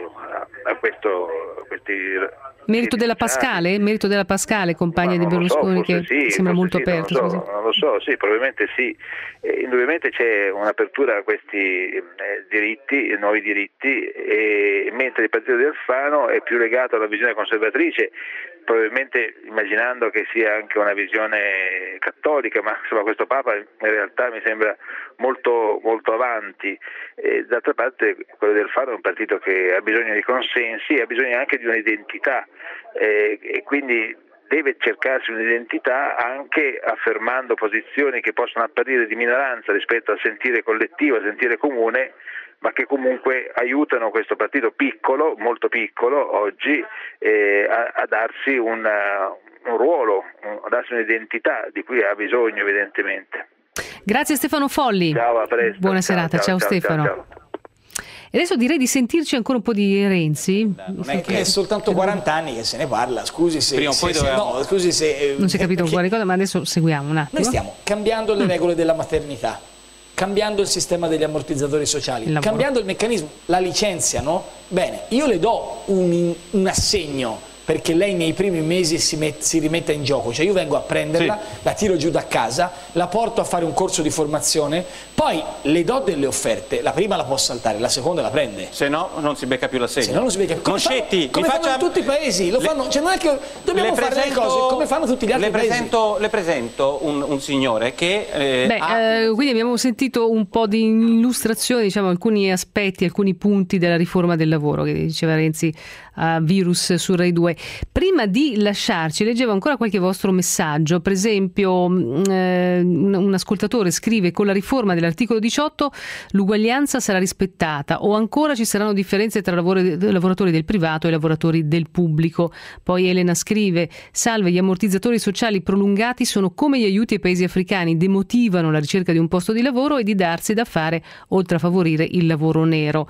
Speaker 17: a questo, a questi
Speaker 3: merito della Pascale? Merito della Pascale, compagna di Berlusconi, so, che
Speaker 17: sì,
Speaker 3: sembra molto
Speaker 17: sì,
Speaker 3: aperto.
Speaker 17: Non lo, so, non lo so, sì, probabilmente sì. Eh, indubbiamente c'è un'apertura a questi eh, diritti, nuovi diritti, e, mentre il partito di Alfano è più legato alla visione conservatrice, probabilmente immaginando che sia anche una visione cattolica, ma insomma questo Papa in realtà mi sembra molto, molto avanti. E d'altra parte quello del Alfano è un partito che ha bisogno di consensi e ha bisogno anche di un'identità, eh, e quindi deve cercarsi un'identità anche affermando posizioni che possono apparire di minoranza rispetto al sentire collettivo, al sentire comune, ma che comunque aiutano questo partito piccolo, molto piccolo oggi, eh, a, a darsi un, un ruolo, a darsi un'identità di cui ha bisogno evidentemente.
Speaker 3: Grazie Stefano Folli.
Speaker 17: Ciao, a presto.
Speaker 3: Buona
Speaker 17: ciao,
Speaker 3: serata, ciao,
Speaker 17: ciao, ciao
Speaker 3: Stefano.
Speaker 17: Ciao, ciao.
Speaker 3: E adesso direi di sentirci ancora un po' di Renzi.
Speaker 16: Non è che è soltanto quaranta anni che se ne parla, scusi se...
Speaker 10: Prima o poi
Speaker 16: se,
Speaker 10: dovevamo...
Speaker 16: no, scusi se...
Speaker 3: Non si è capito
Speaker 16: perché...
Speaker 3: quale cosa, ma adesso seguiamo un attimo.
Speaker 16: Noi stiamo cambiando le regole della maternità, cambiando il sistema degli ammortizzatori sociali,
Speaker 3: il
Speaker 16: cambiando il meccanismo, la licenziano. Bene, io le do un, un assegno perché lei nei primi mesi si, met, si rimetta in gioco, cioè io vengo a prenderla, sì. La tiro giù da casa, la porto a fare un corso di formazione, poi le do delle offerte, la prima la può saltare, la seconda la prende.
Speaker 10: Se no non si becca più l'assegno.
Speaker 16: Se no non si becca più. Come
Speaker 10: Concetti,
Speaker 16: fanno, come
Speaker 10: mi
Speaker 16: fanno
Speaker 10: faccia...
Speaker 16: in tutti i paesi, lo fanno, cioè non è che dobbiamo fare
Speaker 10: presento,
Speaker 16: le cose come fanno tutti gli altri
Speaker 10: le presento,
Speaker 16: paesi.
Speaker 10: Le presento un, un signore che... Eh,
Speaker 3: Beh,
Speaker 10: ha...
Speaker 3: eh, quindi abbiamo sentito un po' di illustrazione, diciamo alcuni aspetti, alcuni punti della riforma del lavoro che diceva Renzi a Virus su Rai due. Prima di lasciarci leggevo ancora qualche vostro messaggio, per esempio eh, un, un ascoltatore scrive: con la riforma dell'articolo diciotto l'uguaglianza sarà rispettata, o ancora ci saranno differenze tra lavori, lavoratori del privato e lavoratori del pubblico. Poi Elena scrive: salve, gli ammortizzatori sociali prolungati sono come gli aiuti ai paesi africani, demotivano la ricerca di un posto di lavoro e di darsi da fare, oltre a favorire il lavoro nero.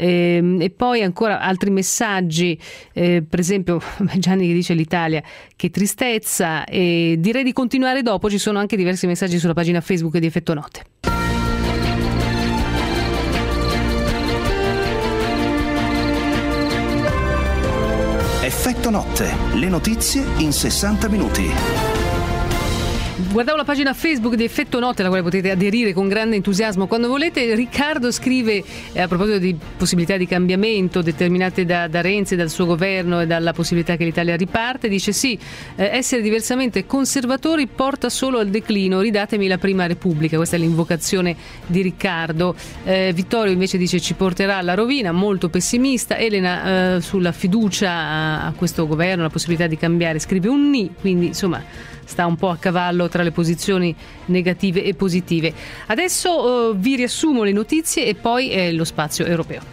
Speaker 3: E, e poi ancora altri messaggi. Eh, per esempio Gianni che dice: l'Italia, che tristezza, e direi di continuare dopo, ci sono anche diversi messaggi sulla pagina Facebook di Effetto Notte.
Speaker 1: Effetto Notte, le notizie in sessanta minuti.
Speaker 3: Guardavo la pagina Facebook di Effetto Notte, alla quale potete aderire con grande entusiasmo quando volete. Riccardo scrive eh, a proposito di possibilità di cambiamento determinate da, da Renzi, dal suo governo e dalla possibilità che l'Italia riparte, dice: sì, eh, essere diversamente conservatori porta solo al declino, ridatemi la prima Repubblica. Questa è l'invocazione di Riccardo. eh, Vittorio invece dice: ci porterà alla rovina, molto pessimista. Elena eh, sulla fiducia a, a questo governo, la possibilità di cambiare, scrive un ni, quindi insomma sta un po' a cavallo tra le posizioni negative e positive. Adesso uh, vi riassumo le notizie e poi eh, lo spazio europeo.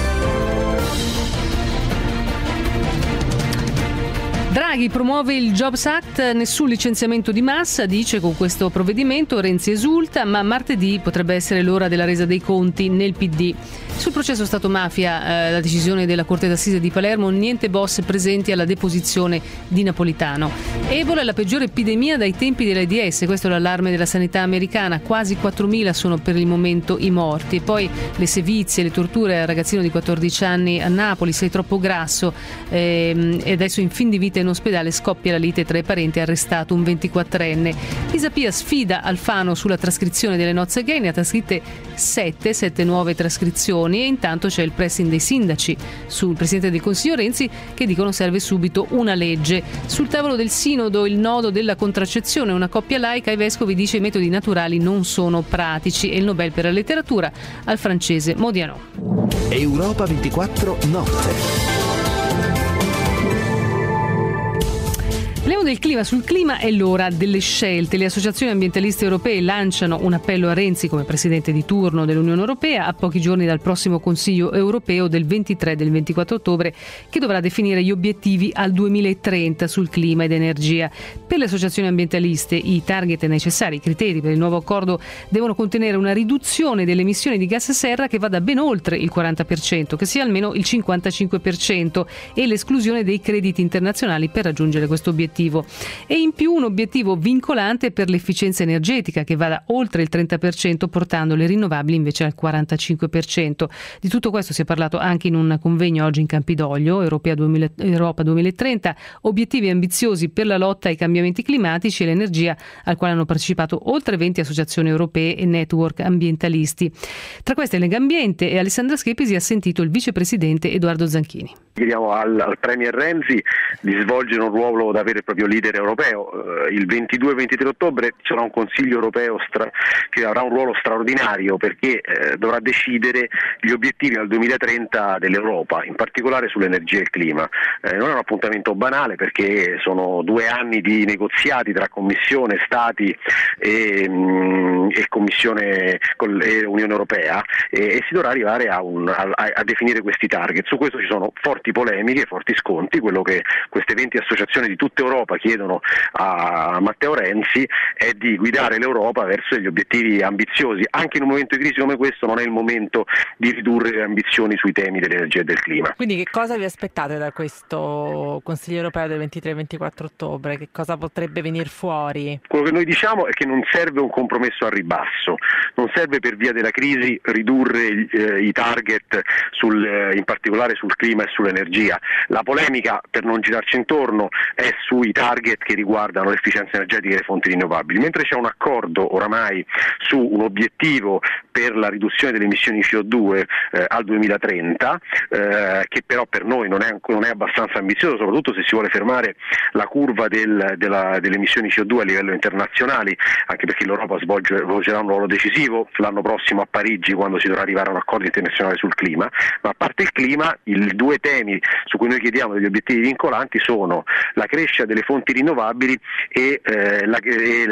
Speaker 3: Draghi promuove il Jobs Act, nessun licenziamento di massa, dice con questo provvedimento. Renzi esulta, ma martedì potrebbe essere l'ora della resa dei conti nel P D. Sul processo Stato-mafia, eh, la decisione della Corte d'Assise di Palermo, niente boss presenti alla deposizione di Napolitano. Ebola è la peggiore epidemia dai tempi dell'AIDS, questo è l'allarme della sanità americana, quasi quattromila sono per il momento i morti. E poi le sevizie, le torture al ragazzino di quattordici anni a Napoli, sei troppo grasso, ehm, e adesso in fin di vita in ospedale, scoppia la lite tra i parenti, arrestato un ventiquattrenne. Lisa Pia sfida Alfano sulla trascrizione delle nozze gay, ne ha trascritte sette, sette nuove trascrizioni, e intanto c'è il pressing dei sindaci sul Presidente del Consiglio Renzi che dicono serve subito una legge. Sul tavolo del Sinodo il nodo della contraccezione, una coppia laica, i vescovi dice i metodi naturali non sono pratici, e il Nobel per la letteratura al francese Modiano.
Speaker 1: Europa ventiquattro notte.
Speaker 3: Parliamo del clima. Sul clima è l'ora delle scelte. Le associazioni ambientaliste europee lanciano un appello a Renzi come presidente di turno dell'Unione Europea a pochi giorni dal prossimo Consiglio europeo del ventitré e del ventiquattro ottobre, che dovrà definire gli obiettivi al duemilatrenta sul clima ed energia. Per le associazioni ambientaliste i target necessari, i criteri per il nuovo accordo devono contenere una riduzione delle emissioni di gas serra che vada ben oltre il quaranta per cento, che sia almeno il cinquantacinque per cento, e l'esclusione dei crediti internazionali per raggiungere questo obiettivo. E in più un obiettivo vincolante per l'efficienza energetica che vada oltre il trenta per cento, portando le rinnovabili invece al quarantacinque per cento. Di tutto questo si è parlato anche in un convegno oggi in Campidoglio, Europa duemilatrenta, obiettivi ambiziosi per la lotta ai cambiamenti climatici e l'energia, al quale hanno partecipato oltre venti associazioni europee e network ambientalisti. Tra queste Legambiente, e Alessandra Schepisi ha sentito il vicepresidente Edoardo Zanchini.
Speaker 18: Chiediamo al, al Premier Renzi di svolgere un ruolo da vero e proprio leader europeo. Uh, il ventidue e ventitré ottobre ci sarà un Consiglio europeo stra- che avrà un ruolo straordinario, perché eh, dovrà decidere gli obiettivi al duemilatrenta dell'Europa, in particolare sull'energia e il clima. Eh, non è un appuntamento banale, perché sono due anni di negoziati tra Commissione, Stati e, mh, e Commissione con, e Unione Europea, e, e si dovrà arrivare a, un, a, a definire questi target. Su questo ci sono forti polemiche, forti sconti. Quello che queste venti associazioni di tutta Europa chiedono a Matteo Renzi è di guidare l'Europa verso degli obiettivi ambiziosi. Anche in un momento di crisi come questo non è il momento di ridurre le ambizioni sui temi dell'energia e del clima.
Speaker 8: Quindi che cosa vi aspettate da questo Consiglio europeo del ventitré e ventiquattro ottobre? Che cosa potrebbe venire fuori?
Speaker 18: Quello che noi diciamo è che non serve un compromesso al ribasso, non serve per via della crisi ridurre eh, i target sul, eh, in particolare sul clima e sull'energia. La polemica, per non girarci intorno, è sui target che riguardano l'efficienza energetica e le fonti rinnovabili, mentre c'è un accordo oramai su un obiettivo per la riduzione delle emissioni C O due eh, al duemilatrenta, eh, che però per noi non è, non è abbastanza ambizioso, soprattutto se si vuole fermare la curva del, della, delle emissioni C O due a livello internazionale, anche perché l'Europa svolge, svolgerà un ruolo decisivo l'anno prossimo a Parigi, quando si dovrà arrivare a un accordo internazionale sul clima. Ma a parte il clima, i due temi su cui noi chiediamo degli obiettivi vincolanti sono la crescita delle fonti rinnovabili e, eh, la, e,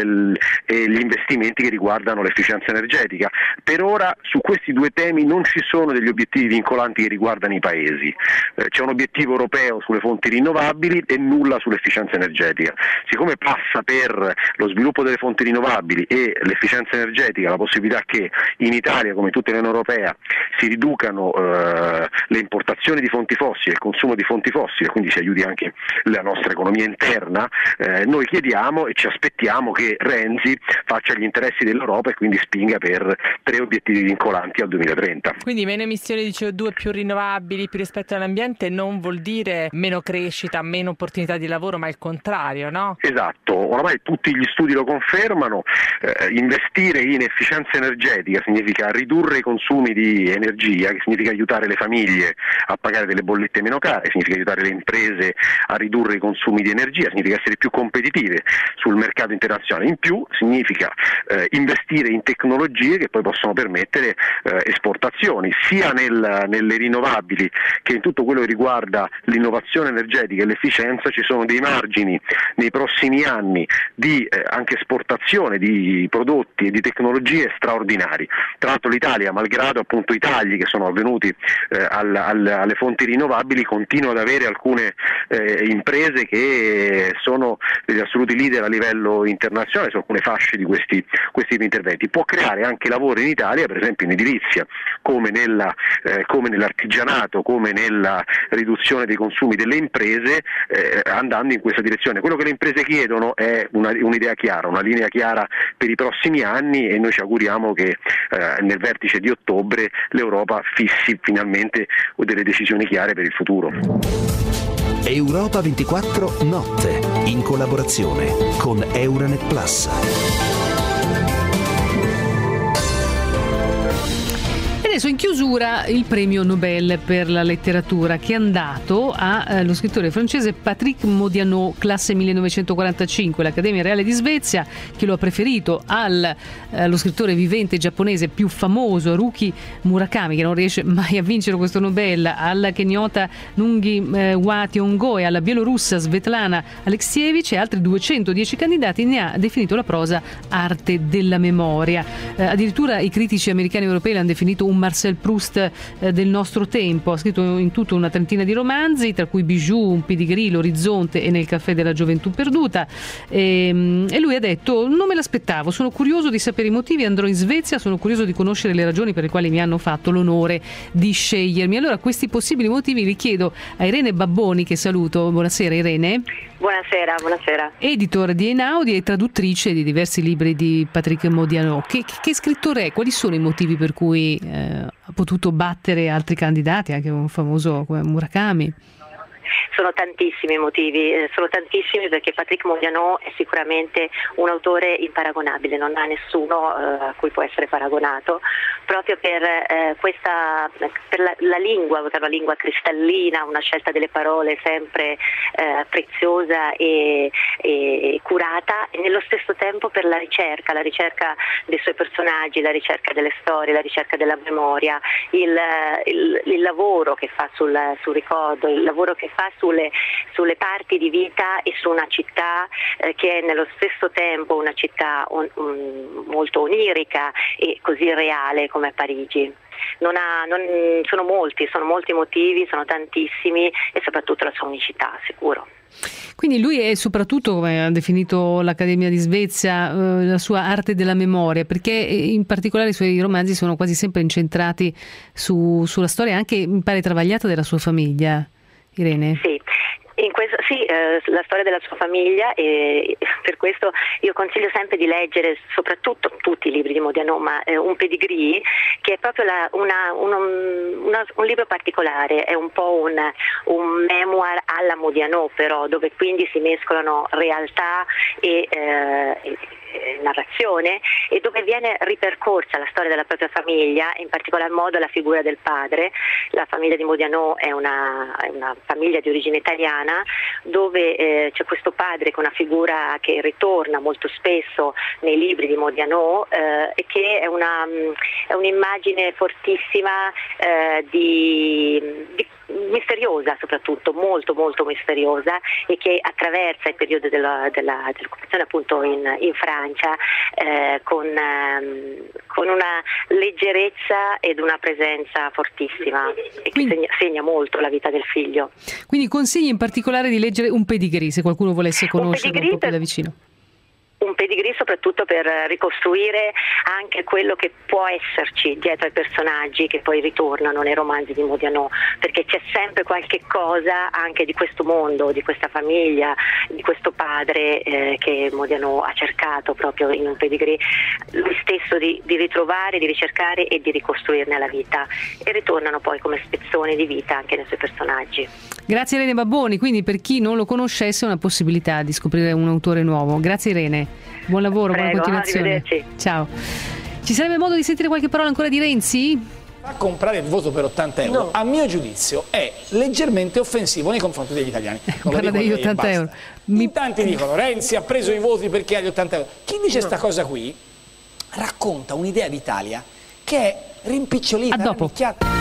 Speaker 18: e gli investimenti che riguardano l'efficienza energetica. Per ora su questi due temi non ci sono degli obiettivi vincolanti che riguardano i paesi. Eh, c'è un obiettivo europeo sulle fonti rinnovabili e nulla sull'efficienza energetica. Siccome passa per lo sviluppo delle fonti rinnovabili e l'efficienza energetica la possibilità che in Italia, come in tutta l'Unione Europea, si riducano eh, le importazioni di fonti fossili, il consumo di fonti fossili, quindi si aiuti anche la nostra economia interna, eh, noi chiediamo e ci aspettiamo che Renzi faccia gli interessi dell'Europa e quindi spinga per tre obiettivi vincolanti al duemilatrenta.
Speaker 8: Quindi meno emissioni di C O due, più rinnovabili, più rispetto all'ambiente non vuol dire meno crescita, meno opportunità di lavoro, ma il contrario, no?
Speaker 18: Esatto, oramai tutti gli studi lo confermano. Eh, investire in efficienza energetica significa ridurre i consumi di energia, che significa aiutare le famiglie a pagare delle bollette meno care, significa aiutare le imprese a ridurre i consumi di energia, significa essere più competitive sul mercato internazionale. In più significa eh, investire in tecnologie che poi possono permettere eh, esportazioni, sia nel, nelle rinnovabili che in tutto quello che riguarda l'innovazione energetica e l'efficienza. Ci sono dei margini nei prossimi anni di eh, anche esportazione di prodotti e di tecnologie straordinari. Tra l'altro l'Italia, malgrado appunto i tagli che sono avvenuti eh, al, al, alle fonti rinnovabili, continua ad avere alcune eh, imprese che sono degli assoluti leader a livello internazionale su alcune fasce di questi, questi interventi. Può creare anche lavoro in Italia Italia, per esempio in edilizia, come, nella, eh, come nell'artigianato, come nella riduzione dei consumi delle imprese, eh, andando in questa direzione. Quello che le imprese chiedono è una, un'idea chiara, una linea chiara per i prossimi anni, e noi ci auguriamo che eh, nel vertice di ottobre l'Europa fissi finalmente delle decisioni chiare per il futuro.
Speaker 1: Europa ventiquattro Notte, in collaborazione con Euranet Plus.
Speaker 3: Adesso in chiusura il premio Nobel per la letteratura, che è andato allo scrittore francese Patrick Modiano, classe millenovecentoquarantacinque. L'Accademia Reale di Svezia, che lo ha preferito al, allo scrittore vivente giapponese più famoso Haruki Murakami, che non riesce mai a vincere questo Nobel, alla kenyota Nungi eh, Wa Tiongo e alla bielorussa Svetlana Alexievich e altri duecentodieci candidati, ne ha definito la prosa arte della memoria. Eh, addirittura i critici americani e europei l'hanno definito un Marcel Proust eh, del nostro tempo. Ha scritto in tutto una trentina di romanzi, tra cui Bijou, Un Pedigree, L'Orizzonte e Nel caffè della gioventù perduta, e, e lui ha detto: non me l'aspettavo, sono curioso di sapere i motivi, andrò in Svezia, sono curioso di conoscere le ragioni per le quali mi hanno fatto l'onore di scegliermi. Allora, questi possibili motivi li chiedo a Irene Babboni, che saluto. Buonasera Irene.
Speaker 19: Buonasera, buonasera.
Speaker 3: Editor di Einaudi e traduttrice di diversi libri di Patrick Modiano. Che, che scrittore è? Quali sono i motivi per cui eh, ha potuto battere altri candidati, anche un famoso come Murakami?
Speaker 19: Sono tantissimi motivi, eh, sono tantissimi perché Patrick Modiano è sicuramente un autore imparagonabile, non ha nessuno eh, a cui può essere paragonato, proprio per eh, questa, per la, la lingua, per la lingua cristallina, una scelta delle parole sempre eh, preziosa e, e curata, e nello stesso tempo per la ricerca, la ricerca dei suoi personaggi, la ricerca delle storie, la ricerca della memoria, il, il, il lavoro che fa sul, sul ricordo, il lavoro che fa sulle, sulle parti di vita e su una città eh, che è nello stesso tempo una città on, um, molto onirica e così reale come Parigi. Non ha, non, sono molti, sono molti motivi, sono tantissimi, e soprattutto la sua unicità, sicuro.
Speaker 3: Quindi lui è soprattutto, come ha definito l'Accademia di Svezia, eh, la sua arte della memoria, perché in particolare i suoi romanzi sono quasi sempre incentrati su, sulla storia anche, mi pare, travagliata della sua famiglia. Irene?
Speaker 19: Sì. In questo, sì, eh, la storia della sua famiglia, e per questo io consiglio sempre di leggere soprattutto tutti i libri di Modiano, ma eh, Un Pedigree, che è proprio la, una, una, una, un libro particolare, è un po' un, un memoir alla Modiano, però, dove quindi si mescolano realtà e, eh, e narrazione, e dove viene ripercorsa la storia della propria famiglia, in particolar modo la figura del padre. La famiglia di Modiano è una, è una famiglia di origine italiana, dove eh, c'è questo padre con una figura che ritorna molto spesso nei libri di Modiano, eh, e che è, una, è un'immagine fortissima eh, di, di misteriosa, soprattutto molto molto misteriosa, e che attraversa il periodo della, della, dell'occupazione appunto in, in Francia eh, con, ehm, con una leggerezza ed una presenza fortissima, e che segna, segna molto la vita del figlio.
Speaker 3: Quindi consigli in particolare di leggere Un Pedigree, se qualcuno volesse conoscerlo un, un po' più da vicino.
Speaker 19: Un pedigree soprattutto per ricostruire anche quello che può esserci dietro ai personaggi che poi ritornano nei romanzi di Modiano, perché c'è sempre qualche cosa anche di questo mondo, di questa famiglia, di questo padre eh, che Modiano ha cercato proprio in Un Pedigree lui stesso di, di ritrovare, di ricercare e di ricostruirne la vita, e ritornano poi come spezzoni di vita anche nei suoi personaggi.
Speaker 3: Grazie Irene Babboni, quindi per chi non lo conoscesse è una possibilità di scoprire un autore nuovo. Grazie Irene. Buon lavoro,
Speaker 19: Prego,
Speaker 3: buona continuazione.
Speaker 19: Arrivederci.
Speaker 3: Ciao. Ci sarebbe modo di sentire qualche parola ancora di Renzi?
Speaker 16: A comprare il voto per ottanta euro, no, a mio giudizio, è leggermente offensivo nei confronti degli italiani. Non
Speaker 3: parla degli ottanta euro.
Speaker 16: Mi... In tanti dicono Renzi ha preso i voti perché ha gli ottanta euro. Chi dice questa no. cosa qui racconta un'idea d'Italia che è rimpicciolita,
Speaker 3: a dopo.
Speaker 16: rannicchiata.